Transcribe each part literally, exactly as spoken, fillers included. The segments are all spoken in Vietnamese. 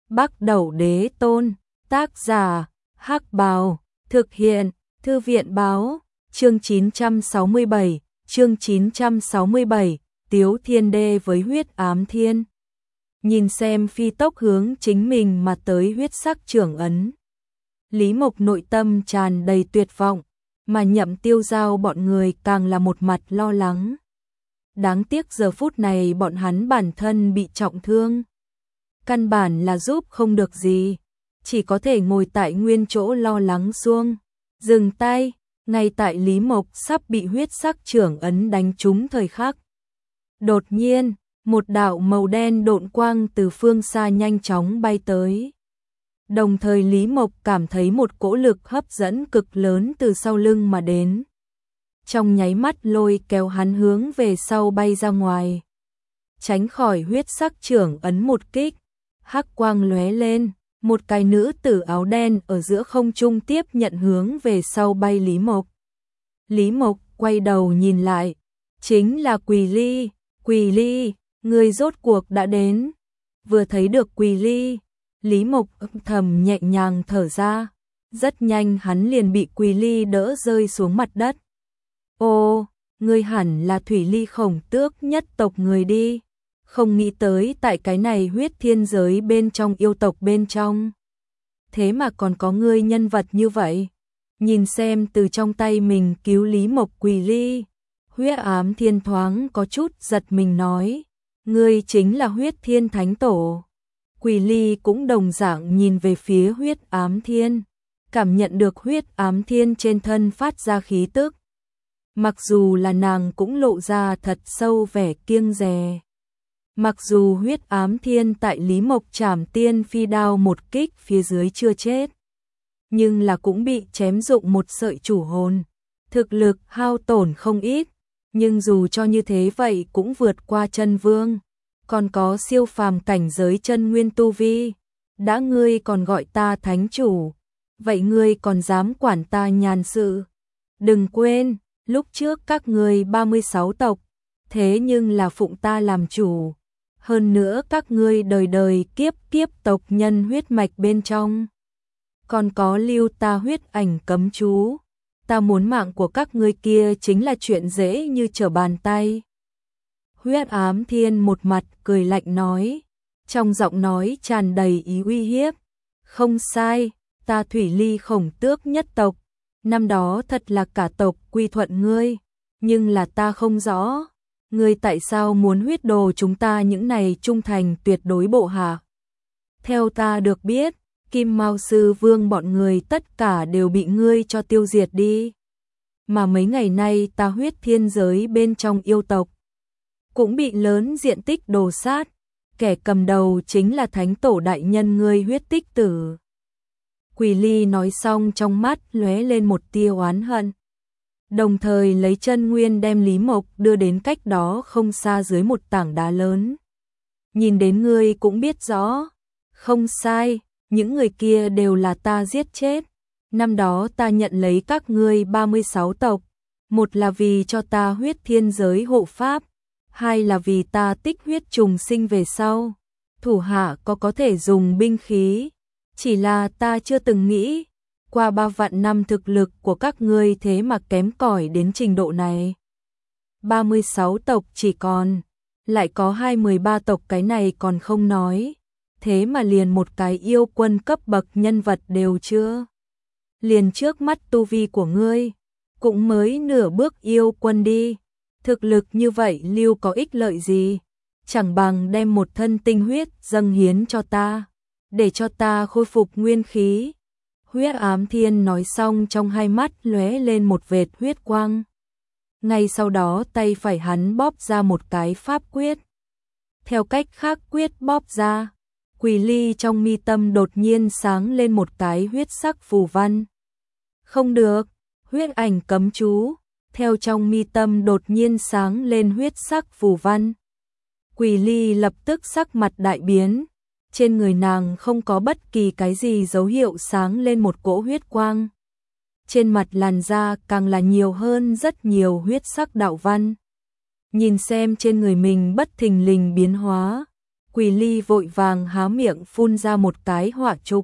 Bắc Đẩu Đế Tôn, tác giả, Hắc Bào, thực hiện, Thư viện báo, chương chín trăm sáu mươi bảy, chương chín trăm sáu mươi bảy, Tiếu Thiên Đê với huyết ám thiên. Nhìn xem phi tốc hướng chính mình mà tới huyết sắc trưởng ấn. Lý Mộc nội tâm tràn đầy tuyệt vọng, mà Nhậm Tiêu Giao bọn người càng là một mặt lo lắng. Đáng tiếc giờ phút này bọn hắn bản thân bị trọng thương. Căn bản là giúp không được gì, chỉ có thể ngồi tại nguyên chỗ lo lắng xuông. Dừng tay, ngay tại Lý Mộc sắp bị huyết sắc trưởng ấn đánh trúng thời khắc. Đột nhiên, một đạo màu đen độn quang từ phương xa nhanh chóng bay tới. Đồng thời Lý Mộc cảm thấy một cỗ lực hấp dẫn cực lớn từ sau lưng mà đến. Trong nháy mắt lôi kéo hắn hướng về sau bay ra ngoài. Tránh khỏi huyết sắc trưởng ấn một kích, hắc quang lóe lên, một cái nữ tử áo đen ở giữa không trung tiếp nhận hướng về sau bay Lý Mộc. Lý Mộc quay đầu nhìn lại, chính là Quỳ Ly, Quỳ Ly, người rốt cuộc đã đến. Vừa thấy được Quỳ Ly, Lý Mộc âm thầm nhẹ nhàng thở ra, rất nhanh hắn liền bị Quỳ Ly đỡ rơi xuống mặt đất. Ô, ngươi hẳn là Thủy Ly Khổng Tước nhất tộc người đi, không nghĩ tới tại cái này huyết thiên giới bên trong yêu tộc bên trong. Thế mà còn có ngươi nhân vật như vậy, nhìn xem từ trong tay mình cứu Lý Mộc Quỳ Ly, huyết ám thiên thoáng có chút giật mình nói, ngươi chính là huyết thiên thánh tổ. Quỳ Ly cũng đồng dạng nhìn về phía huyết ám thiên, cảm nhận được huyết ám thiên trên thân phát ra khí tức. Mặc dù là nàng cũng lộ ra thật sâu vẻ kiêng dè. Mặc dù huyết ám thiên tại Lý Mộc Trảm Tiên Phi Đao một kích phía dưới chưa chết, nhưng là cũng bị chém dụng một sợi chủ hồn, thực lực hao tổn không ít, nhưng dù cho như thế vậy cũng vượt qua chân vương, còn có siêu phàm cảnh giới chân nguyên tu vi. Đã ngươi còn gọi ta thánh chủ, vậy ngươi còn dám quản ta nhàn sự? Đừng quên, lúc trước các ngươi ba mươi sáu tộc, thế nhưng là phụng ta làm chủ. Hơn nữa các ngươi đời đời kiếp kiếp tộc nhân huyết mạch bên trong, còn có lưu ta huyết ảnh cấm chú. Ta muốn mạng của các ngươi kia chính là chuyện dễ như trở bàn tay. Huyết ám thiên một mặt cười lạnh nói, trong giọng nói tràn đầy ý uy hiếp. Không sai, ta Thủy Ly Khổng Tước nhất tộc, năm đó thật là cả tộc quy thuận ngươi, nhưng là ta không rõ, ngươi tại sao muốn huyết đồ chúng ta những này trung thành tuyệt đối bộ hạ? Theo ta được biết, Kim Mao Sư Vương bọn người tất cả đều bị ngươi cho tiêu diệt đi. Mà mấy ngày nay ta huyết thiên giới bên trong yêu tộc cũng bị lớn diện tích đồ sát, kẻ cầm đầu chính là thánh tổ đại nhân ngươi huyết tích tử. Quỳ Ly nói xong trong mắt lóe lên một tia oán hận, đồng thời lấy chân nguyên đem Lý Mộc đưa đến cách đó không xa dưới một tảng đá lớn. Nhìn đến ngươi cũng biết rõ, không sai, những người kia đều là ta giết chết. Năm đó ta nhận lấy các ngươi ba mươi sáu tộc, một là vì cho ta huyết thiên giới hộ pháp, hai là vì ta tích huyết trùng sinh về sau, thủ hạ có có thể dùng binh khí. Chỉ là ta chưa từng nghĩ, qua ba vạn năm thực lực của các ngươi thế mà kém cỏi đến trình độ này. ba mươi sáu tộc chỉ còn, lại có hai mươi ba tộc cái này còn không nói, thế mà liền một cái yêu quân cấp bậc nhân vật đều chưa. Liền trước mắt tu vi của ngươi, cũng mới nửa bước yêu quân đi, thực lực như vậy lưu có ích lợi gì, chẳng bằng đem một thân tinh huyết dâng hiến cho ta, để cho ta khôi phục nguyên khí. Huyết ám thiên nói xong trong hai mắt lóe lên một vệt huyết quang. Ngay sau đó tay phải hắn bóp ra một cái pháp quyết. Theo cách khác quyết bóp ra, Quỳ Ly trong mi tâm đột nhiên sáng lên một cái huyết sắc phù văn. Không được, huyết ảnh cấm chú, theo trong mi tâm đột nhiên sáng lên huyết sắc phù văn. Quỳ Ly lập tức sắc mặt đại biến, trên người nàng không có bất kỳ cái gì dấu hiệu sáng lên một cỗ huyết quang. Trên mặt làn da càng là nhiều hơn rất nhiều huyết sắc đạo văn. Nhìn xem trên người mình bất thình lình biến hóa, Quỳ Ly vội vàng há miệng phun ra một cái hỏa trục.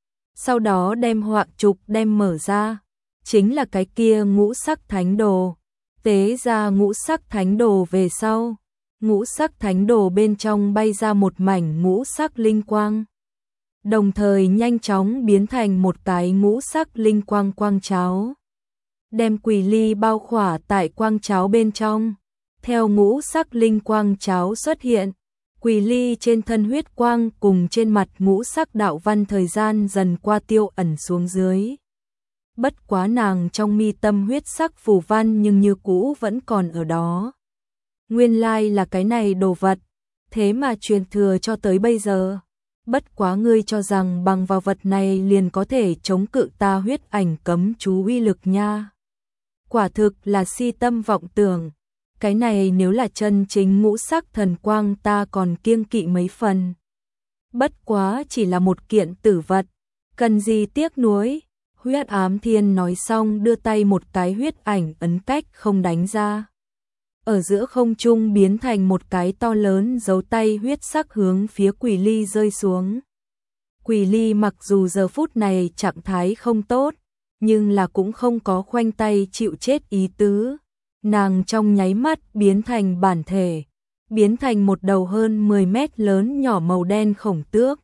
Sau đó đem hỏa trục đem mở ra, chính là cái kia ngũ sắc thánh đồ. Tế ra ngũ sắc thánh đồ về sau, ngũ sắc thánh đồ bên trong bay ra một mảnh ngũ sắc linh quang. Đồng thời nhanh chóng biến thành một cái ngũ sắc linh quang quang cháo. Đem Quỳ Ly bao khỏa tại quang cháo bên trong. Theo ngũ sắc linh quang cháo xuất hiện, Quỳ Ly trên thân huyết quang cùng trên mặt ngũ sắc đạo văn thời gian dần qua tiêu ẩn xuống dưới. Bất quá nàng trong mi tâm huyết sắc phù văn nhưng như cũ vẫn còn ở đó. Nguyên lai là cái này đồ vật, thế mà truyền thừa cho tới bây giờ. Bất quá ngươi cho rằng bằng vào vật này liền có thể chống cự ta huyết ảnh cấm chú uy lực nha. Quả thực là si tâm vọng tưởng. Cái này nếu là chân chính ngũ sắc thần quang ta còn kiêng kỵ mấy phần. Bất quá chỉ là một kiện tử vật, cần gì tiếc nuối. Huyết Ám Thiên nói xong đưa tay một cái huyết ảnh ấn cách không đánh ra. Ở giữa không trung biến thành một cái to lớn dấu tay huyết sắc hướng phía Quỳ Ly rơi xuống. Quỳ Ly mặc dù giờ phút này trạng thái không tốt, nhưng là cũng không có khoanh tay chịu chết ý tứ. Nàng trong nháy mắt biến thành bản thể, biến thành một đầu hơn mười mét lớn nhỏ màu đen khổng tước.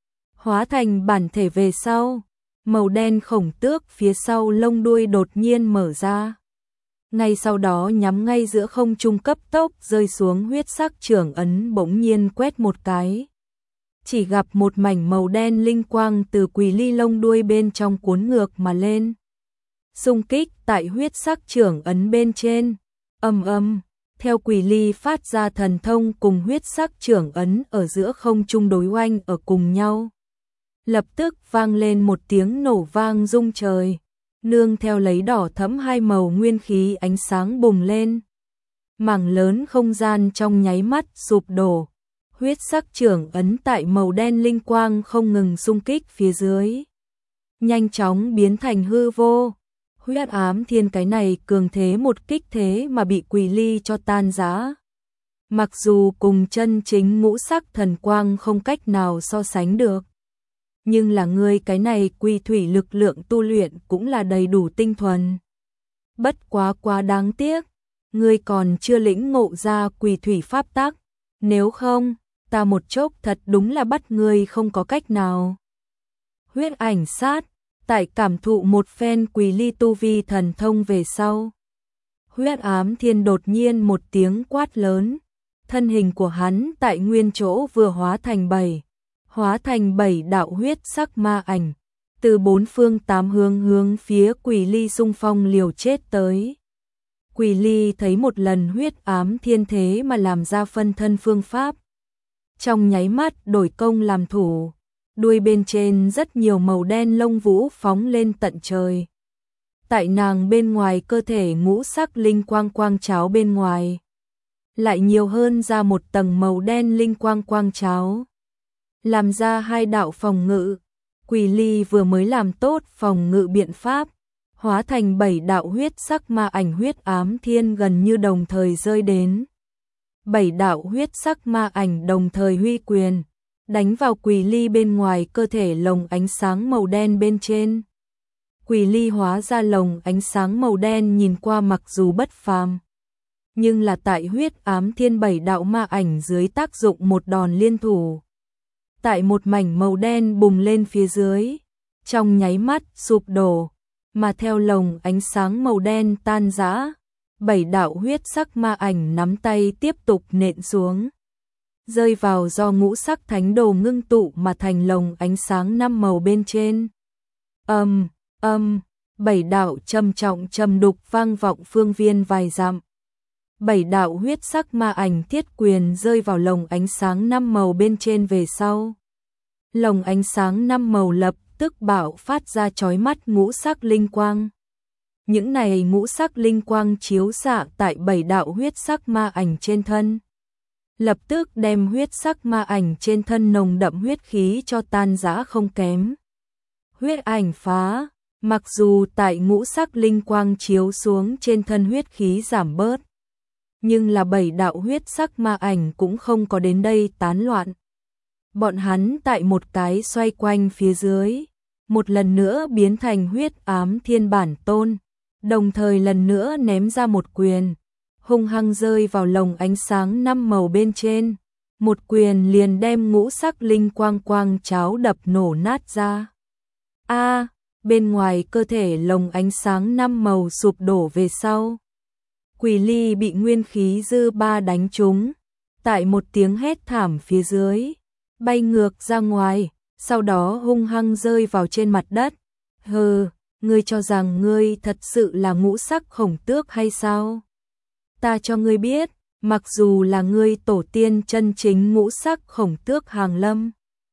Hóa thành bản thể về sau, màu đen khổng tước phía sau lông đuôi đột nhiên mở ra. Ngay sau đó nhắm ngay giữa không trung cấp tốc rơi xuống huyết sắc trưởng ấn bỗng nhiên quét một cái. Chỉ gặp một mảnh màu đen linh quang từ Quỳ Ly lông đuôi bên trong cuốn ngược mà lên. Xung kích tại huyết sắc trưởng ấn bên trên, ầm ầm, theo Quỳ Ly phát ra thần thông cùng huyết sắc trưởng ấn ở giữa không trung đối oanh ở cùng nhau. Lập tức vang lên một tiếng nổ vang rung trời, nương theo lấy đỏ thẫm hai màu nguyên khí ánh sáng bùng lên. Mảng lớn không gian trong nháy mắt sụp đổ, huyết sắc trưởng ấn tại màu đen linh quang không ngừng xung kích phía dưới. Nhanh chóng biến thành hư vô. Huyết Ám Thiên cái này cường thế một kích thế mà bị Quỳ Ly cho tan rã. Mặc dù cùng chân chính ngũ sắc thần quang không cách nào so sánh được, nhưng là ngươi cái này quỳ thủy lực lượng tu luyện cũng là đầy đủ tinh thuần. Bất quá quá đáng tiếc, ngươi còn chưa lĩnh ngộ ra quỳ thủy pháp tắc, nếu không, ta một chốc thật đúng là bắt ngươi không có cách nào. Huyết ảnh sát, tại cảm thụ một phen Quỳ Ly tu vi thần thông về sau. Huyết Ám Thiên đột nhiên một tiếng quát lớn, thân hình của hắn tại nguyên chỗ vừa hóa thành bảy, hóa thành bảy đạo huyết sắc ma ảnh, từ bốn phương tám hướng hướng phía Quỳ Ly xung phong liều chết tới. Quỳ Ly thấy một lần Huyết Ám Thiên thế mà làm ra phân thân phương pháp. Trong nháy mắt đổi công làm thủ, đuôi bên trên rất nhiều màu đen lông vũ phóng lên tận trời. Tại nàng bên ngoài cơ thể ngũ sắc linh quang quang cháo bên ngoài, lại nhiều hơn ra một tầng màu đen linh quang quang cháo. Làm ra hai đạo phòng ngự, Quỳ Ly vừa mới làm tốt phòng ngự biện pháp, hóa thành bảy đạo huyết sắc ma ảnh Huyết Ám Thiên gần như đồng thời rơi đến. Bảy đạo huyết sắc ma ảnh đồng thời huy quyền, đánh vào Quỳ Ly bên ngoài cơ thể lồng ánh sáng màu đen bên trên. Quỳ Ly hóa ra lồng ánh sáng màu đen nhìn qua mặc dù bất phàm, nhưng là tại Huyết Ám Thiên bảy đạo ma ảnh dưới tác dụng một đòn liên thủ. Tại một mảnh màu đen bùng lên phía dưới, trong nháy mắt sụp đổ, mà theo lồng ánh sáng màu đen tan rã, bảy đạo huyết sắc ma ảnh nắm tay tiếp tục nện xuống, rơi vào do ngũ sắc thánh đồ ngưng tụ mà thành lồng ánh sáng năm màu bên trên. Âm, âm, bảy đạo trầm trọng trầm đục vang vọng phương viên vài dặm. Bảy đạo huyết sắc ma ảnh thiết quyền rơi vào lồng ánh sáng năm màu bên trên về sau. Lồng ánh sáng năm màu lập tức bạo phát ra chói mắt ngũ sắc linh quang. Những này ngũ sắc linh quang chiếu xạ tại bảy đạo huyết sắc ma ảnh trên thân, lập tức đem huyết sắc ma ảnh trên thân nồng đậm huyết khí cho tan rã không kém. Huyết ảnh phá, mặc dù tại ngũ sắc linh quang chiếu xuống trên thân huyết khí giảm bớt, nhưng là bảy đạo huyết sắc ma ảnh cũng không có đến đây tán loạn. bọn hắn tại một cái xoay quanh phía dưới, một lần nữa biến thành huyết ám thiên bản tôn, đồng thời lần nữa ném ra một quyền, hung hăng rơi vào lồng ánh sáng năm màu bên trên, một quyền liền đem ngũ sắc linh quang quang cháo đập nổ nát ra. A, bên ngoài cơ thể lồng ánh sáng năm màu sụp đổ về sau. Quỷ ly bị nguyên khí dư ba đánh trúng, tại một tiếng hét thảm phía dưới, bay ngược ra ngoài, sau đó hung hăng rơi vào trên mặt đất. Hừ, ngươi cho rằng ngươi thật sự là ngũ sắc khổng tước hay sao? Ta cho ngươi biết, mặc dù là ngươi tổ tiên chân chính ngũ sắc khổng tước hàng lâm,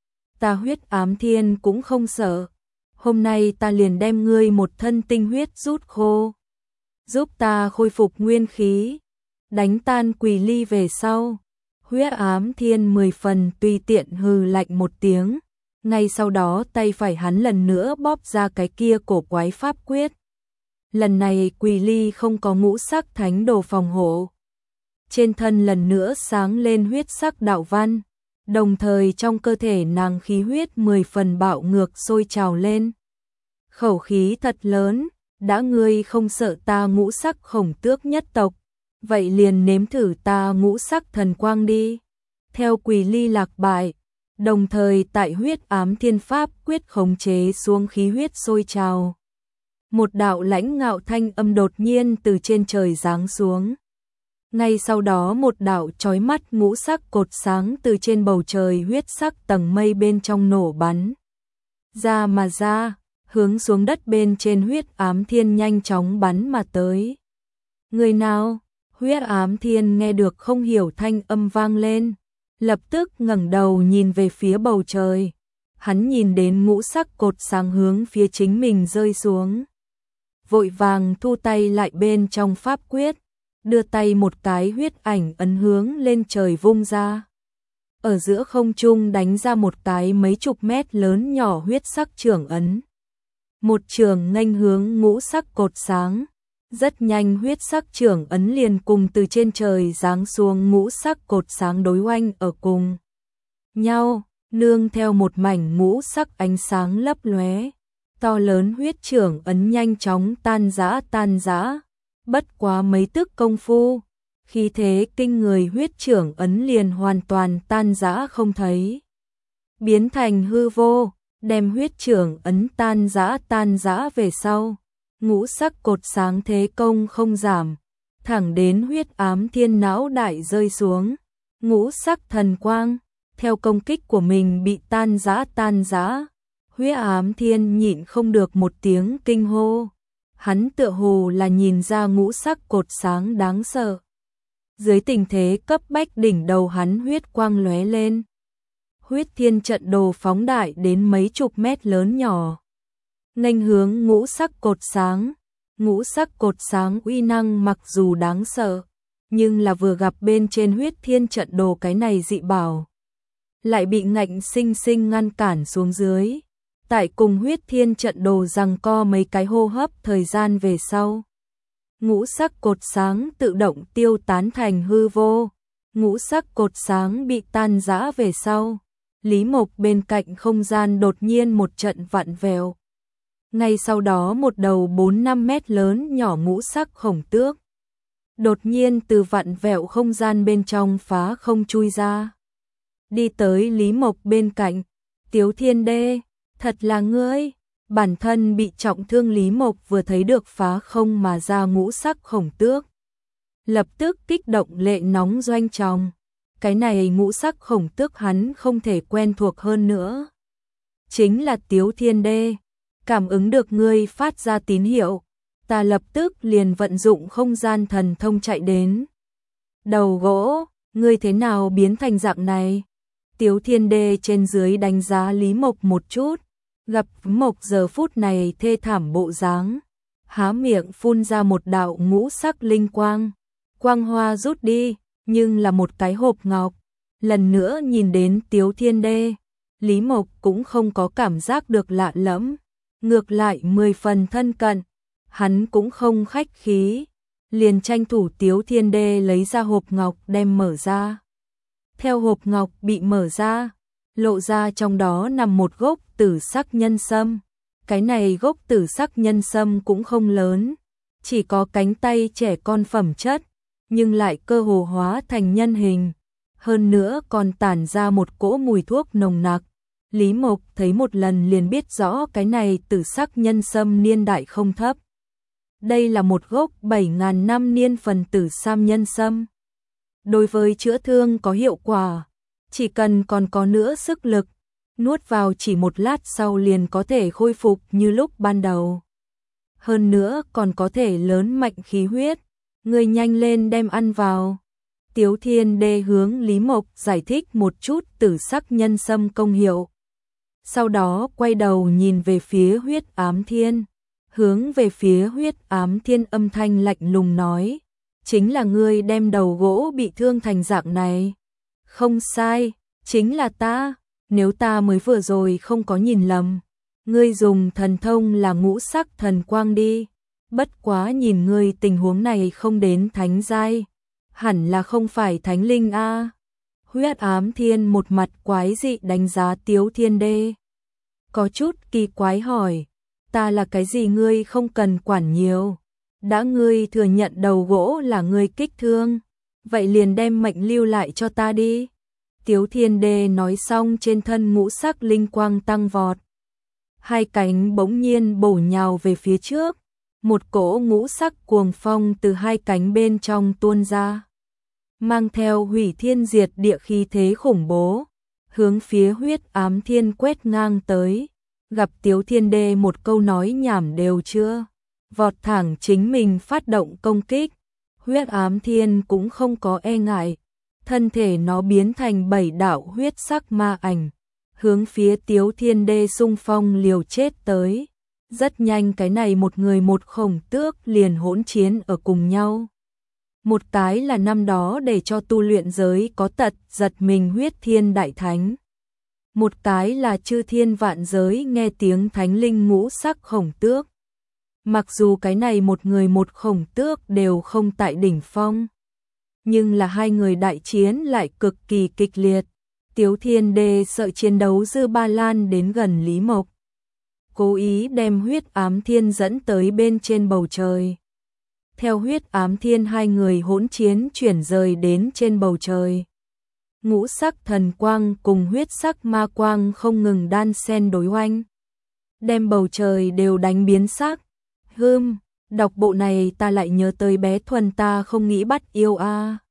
ta huyết ám thiên cũng không sợ. Hôm nay ta liền đem ngươi một thân tinh huyết rút khô, giúp ta khôi phục nguyên khí, đánh tan quỷ ly về sau. Huyết ám thiên mười phần tùy tiện hừ lạnh một tiếng, ngay sau đó tay phải hắn lần nữa bóp ra cái kia cổ quái pháp quyết. Lần này quỷ ly không có ngũ sắc thánh đồ phòng hộ, trên thân lần nữa sáng lên huyết sắc đạo văn, đồng thời trong cơ thể nàng khí huyết mười phần bạo ngược sôi trào lên. Khẩu khí thật lớn, đã ngươi không sợ ta ngũ sắc khổng tước nhất tộc, vậy liền nếm thử ta ngũ sắc thần quang đi. Theo quỷ ly lạc bại, đồng thời tại huyết ám thiên pháp quyết khống chế xuống khí huyết sôi trào. Một đạo lãnh ngạo thanh âm đột nhiên từ trên trời giáng xuống. Ngay sau đó một đạo chói mắt ngũ sắc cột sáng từ trên bầu trời huyết sắc tầng mây bên trong nổ bắn ra mà ra, hướng xuống đất bên trên huyết ám thiên nhanh chóng bắn mà tới. Người nào? Huyết ám thiên nghe được không hiểu thanh âm vang lên, lập tức ngẩng đầu nhìn về phía bầu trời. Hắn nhìn đến ngũ sắc cột sáng hướng phía chính mình rơi xuống, vội vàng thu tay lại bên trong pháp quyết, đưa tay một cái huyết ảnh ấn hướng lên trời vung ra. Ở giữa không trung đánh ra một cái mấy chục mét lớn nhỏ huyết sắc chưởng ấn. Một trường nghênh hướng ngũ sắc cột sáng, rất nhanh huyết sắc chưởng ấn liền cùng từ trên trời giáng xuống ngũ sắc cột sáng đối oanh ở cùng nhau, nương theo một mảnh ngũ sắc ánh sáng lấp lóe, to lớn huyết chưởng ấn nhanh chóng tan rã tan rã. Bất quá mấy tức công phu, khí thế kinh người huyết chưởng ấn liền hoàn toàn tan rã không thấy, biến thành hư vô. Đem huyết chưởng ấn tan rã tan rã về sau, ngũ sắc cột sáng thế công không giảm, thẳng đến huyết ám thiên não đại rơi xuống, ngũ sắc thần quang theo công kích của mình bị tan rã tan rã. Huyết ám thiên nhịn không được một tiếng kinh hô, hắn tựa hồ là nhìn ra ngũ sắc cột sáng đáng sợ. Dưới tình thế cấp bách đỉnh đầu hắn huyết quang lóe lên, huyết thiên trận đồ phóng đại đến mấy chục mét lớn nhỏ, nghênh hướng ngũ sắc cột sáng. Ngũ sắc cột sáng uy năng mặc dù đáng sợ, nhưng là vừa gặp bên trên huyết thiên trận đồ cái này dị bảo, lại bị ngạnh sinh sinh ngăn cản xuống dưới. Tại cùng huyết thiên trận đồ giằng co mấy cái hô hấp thời gian về sau, ngũ sắc cột sáng tự động tiêu tán thành hư vô. Ngũ sắc cột sáng bị tan rã về sau, Lý Mộc bên cạnh không gian đột nhiên một trận vặn vẹo. Ngay sau đó một đầu bốn năm mét lớn nhỏ ngũ sắc khổng tước đột nhiên từ vặn vẹo không gian bên trong phá không chui ra, đi tới Lý Mộc bên cạnh. Tiếu Thiên Đê, thật là ngươi. Bản thân bị trọng thương Lý Mộc vừa thấy được phá không mà ra ngũ sắc khổng tước, lập tức kích động lệ nóng doanh tròng. Cái này ngũ sắc khổng tước hắn không thể quen thuộc hơn nữa. Chính là Tiếu Thiên Đê, cảm ứng được ngươi phát ra tín hiệu, ta lập tức liền vận dụng không gian thần thông chạy đến. Đầu gỗ, ngươi thế nào biến thành dạng này? Tiếu Thiên Đê trên dưới đánh giá Lý Mộc một chút, gặp Mộc giờ phút này thê thảm bộ dáng, há miệng phun ra một đạo ngũ sắc linh quang, quang hoa rút đi, nhưng là một cái hộp ngọc. Lần nữa nhìn đến Tiếu Thiên Đê, Lý Mộc cũng không có cảm giác được lạ lẫm, ngược lại mười phần thân cận. Hắn cũng không khách khí, liền tranh thủ Tiếu Thiên Đê lấy ra hộp ngọc đem mở ra. Theo hộp ngọc bị mở ra, lộ ra trong đó nằm một gốc tử sắc nhân sâm. Cái này gốc tử sắc nhân sâm cũng không lớn, chỉ có cánh tay trẻ con phẩm chất, nhưng lại cơ hồ hóa thành nhân hình, hơn nữa còn tản ra một cỗ mùi thuốc nồng nặc. Lý Mộc thấy một lần liền biết rõ cái này tử sắc nhân sâm niên đại không thấp. Đây là một gốc bảy nghìn năm niên phần tử sam nhân sâm. Đối với chữa thương có hiệu quả, chỉ cần còn có nữa sức lực, nuốt vào chỉ một lát sau liền có thể khôi phục như lúc ban đầu. Hơn nữa còn có thể lớn mạnh khí huyết, người nhanh lên đem ăn vào. Tiếu Thiên Đê hướng Lý Mộc giải thích một chút tử sắc nhân sâm công hiệu. Sau đó quay đầu nhìn về phía Huyết Ám Thiên, hướng về phía Huyết Ám Thiên âm thanh lạnh lùng nói, chính là ngươi đem đầu gỗ bị thương thành dạng này. Không sai, chính là ta, nếu ta mới vừa rồi không có nhìn lầm, ngươi dùng thần thông là ngũ sắc thần quang đi, bất quá nhìn ngươi tình huống này không đến thánh giai, hẳn là không phải thánh linh a. Huyết Ám Thiên một mặt quái dị đánh giá Tiếu Thiên Đê, có chút kỳ quái hỏi, ta là cái gì ngươi không cần quản nhiều, đã ngươi thừa nhận đầu gỗ là ngươi kích thương, vậy liền đem mệnh lưu lại cho ta đi. Tiếu Thiên Đê nói xong trên thân ngũ sắc linh quang tăng vọt, hai cánh bỗng nhiên bổ nhào về phía trước, một cỗ ngũ sắc cuồng phong từ hai cánh bên trong tuôn ra, mang theo hủy thiên diệt địa khí thế khủng bố, hướng phía Huyết Ám Thiên quét ngang tới. Gặp Tiếu Thiên Đê một câu nói nhảm đều chưa, vọt thẳng chính mình phát động công kích. Huyết Ám Thiên cũng không có e ngại, thân thể nó biến thành bảy đạo huyết sắc ma ảnh, hướng phía Tiếu Thiên Đê xung phong liều chết tới. Rất nhanh cái này một người một khổng tước liền hỗn chiến ở cùng nhau. Một cái là năm đó để cho tu luyện giới có tật giật mình Huyết Thiên Đại Thánh. Một cái là chư thiên vạn giới nghe tiếng thánh linh ngũ sắc khổng tước. Mặc dù cái này một người một khổng tước đều không tại đỉnh phong, nhưng là hai người đại chiến lại cực kỳ kịch liệt. Tiếu Thiên Đê sợ chiến đấu dư ba lan đến gần Lý Mộc, cố ý đem Huyết Ám Thiên dẫn tới bên trên bầu trời. Theo Huyết Ám Thiên hai người hỗn chiến chuyển rời đến trên bầu trời. Ngũ sắc thần quang cùng huyết sắc ma quang không ngừng đan xen đối oanh, đem bầu trời đều đánh biến sắc. Hừm, đọc bộ này ta lại nhớ tới bé Thuần ta không nghĩ bắt yêu a. À.